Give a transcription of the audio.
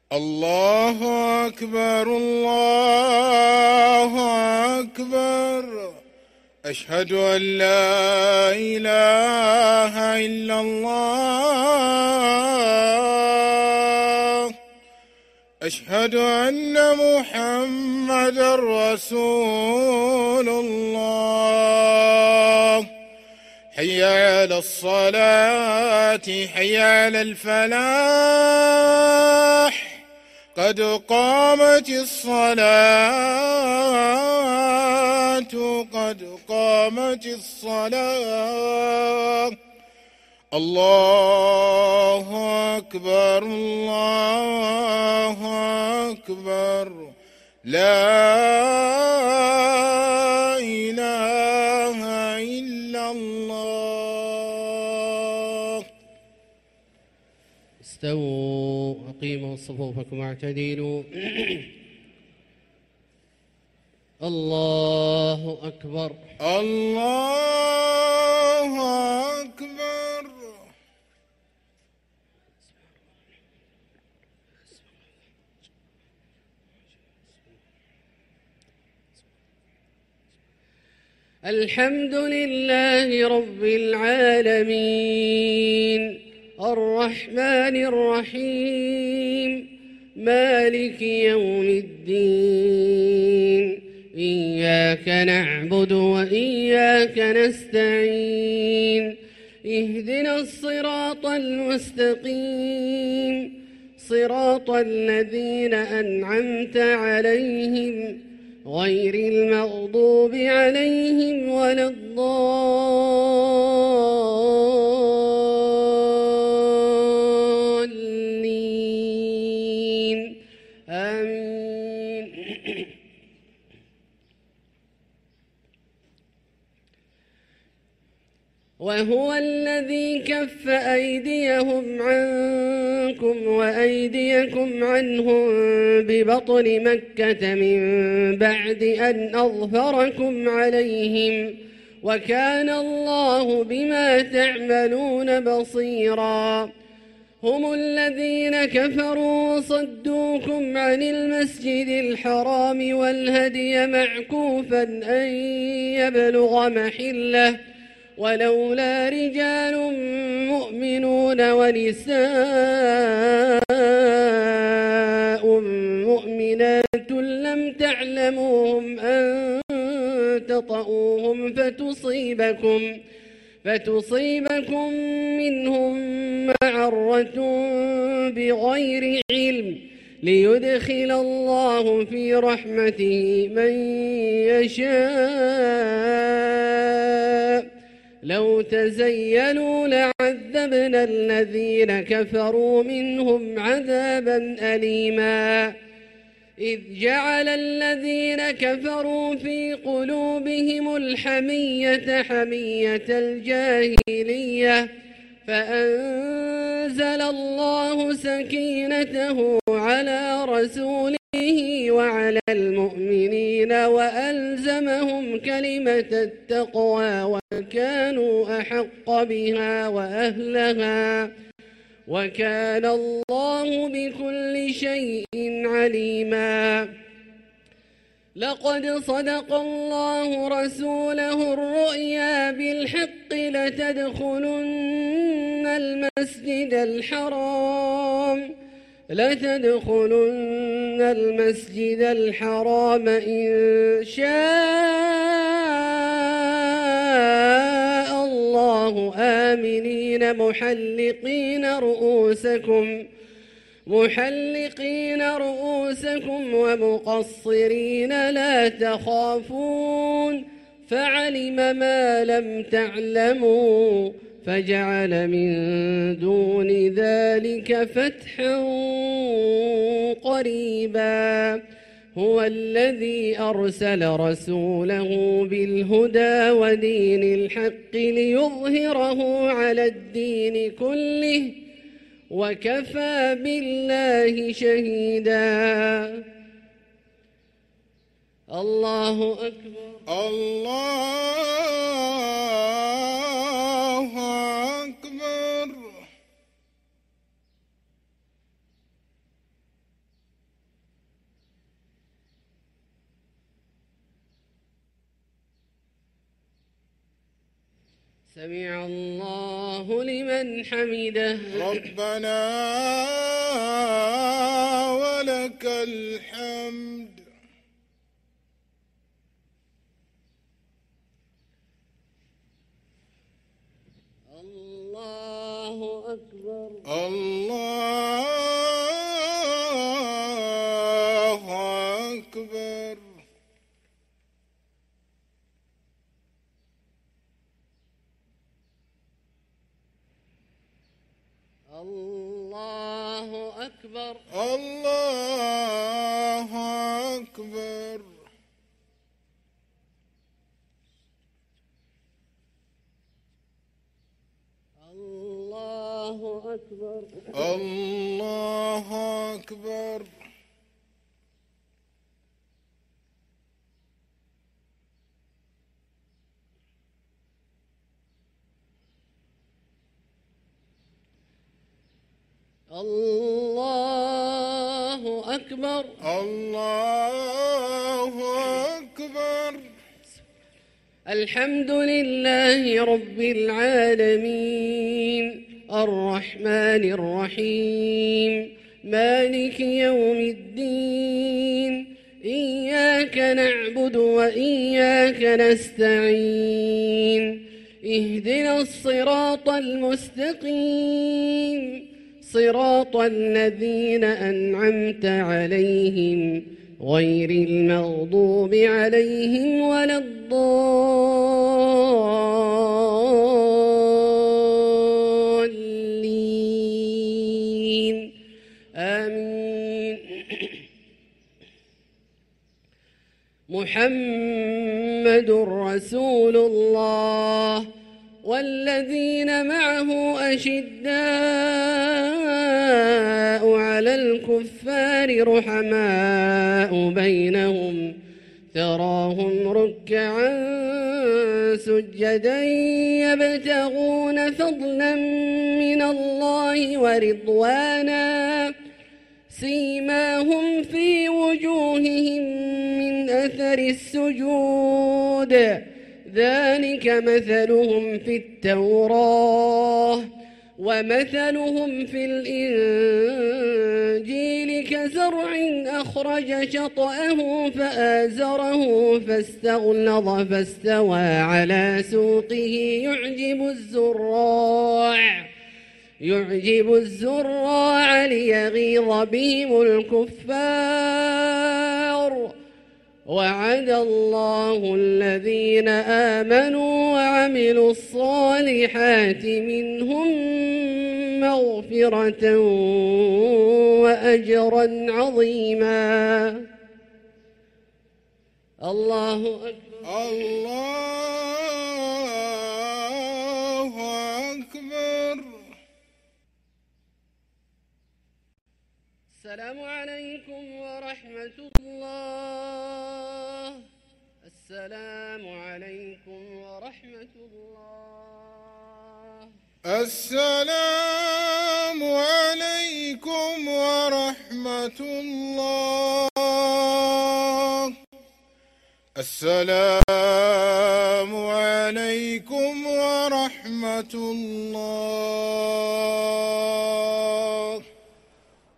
الله أكبر الله أكبر. أشهد أن لا إله إلا الله. أشهد أن محمدًا رسول الله. حي على الصلاة حي على الفلاح. قد قامت الصلاة قد قامت الصلاة. الله أكبر الله أكبر. لا إله إلا الله. استووا أقيموا صفوفكم واعتدلوا. الله أكبر الله أكبر. الحمد لله رب العالمين الرحمن الرحيم مالك يوم الدين. إياك نعبد وإياك نستعين. اهدنا الصراط المستقيم صراط الذين أنعمت عليهم غير المغضوب عليهم ولا الضالين. آمين. وهو الذي كف أيديهم عنكم وأيديكم عنهم ببطن مكة من بعد أن أظفركم عليهم وكان الله بما تعملون بصيرا. هم الذين كفروا وصدوكم عن المسجد الحرام والهدي معكوفا أن يبلغ محله ولولا رجال مؤمنون ونساء مؤمنات لم تعلموهم أن تطؤوهم فتصيبكم منهم معرة بغير علم ليدخل الله في رحمته من يشاء. لو تزيلوا لعذبنا الذين كفروا منهم عذابا أليما. إذ جعل الذين كفروا في قلوبهم الحمية حمية الجاهلية فأنزل الله سكينته على رسوله وعلى المؤمنين وألزمهم كلمة التقوى وكانوا أحق بها وأهلها وكان الله بكل شيء عليما. لقد صدق الله رسوله الرؤيا بالحق لتدخلن المسجد الحرام إن شاء الله آمنين محلقين رؤوسكم ومقصرين لا تخافون فعلم ما لم تعلموا فجعل من دون ذلك فتحا قريبا. هو الذي أرسل رسوله بالهدى ودين الحق ليظهره على الدين كله وكفى بالله شهيدا. الله أكبر الله أكبر. سمع الله لمن حمده. ربنا ولك الحمد. الله أكبر. الله أكبر. الله أكبر. الله أكبر. الله أكبر. الله أكبر. الله أكبر. الله أكبر. الحمد لله رب العالمين الرحمن الرحيم مالك يوم الدين إياك نعبد وإياك نستعين اهدنا الصراط المستقيم صراط الذين أنعمت عليهم غير المغضوب عليهم ولا الضالين آمين. محمد رسول الله والذين معه أشداء على الكفار رحماء بينهم تراهم ركعا سجدا يبتغون فضلا من الله ورضوانا سيماهم في وجوههم من أثر السجود ذلك مثلهم في التوراة ومثلهم في الإنجيل كزرع أخرج شطأه فآزره فاستغلظ فاستوى على سوقه يعجب الزراع ليغيظ بهم الكفار وعد الله الذين آمنوا وعملوا الصالحات منهم مغفرة وأجرا عظيما. الله أكبر. الله أكبر. السلام عليكم ورحمة الله. السلام عليكم ورحمة الله. السلام عليكم ورحمة الله. السلام عليكم ورحمة الله.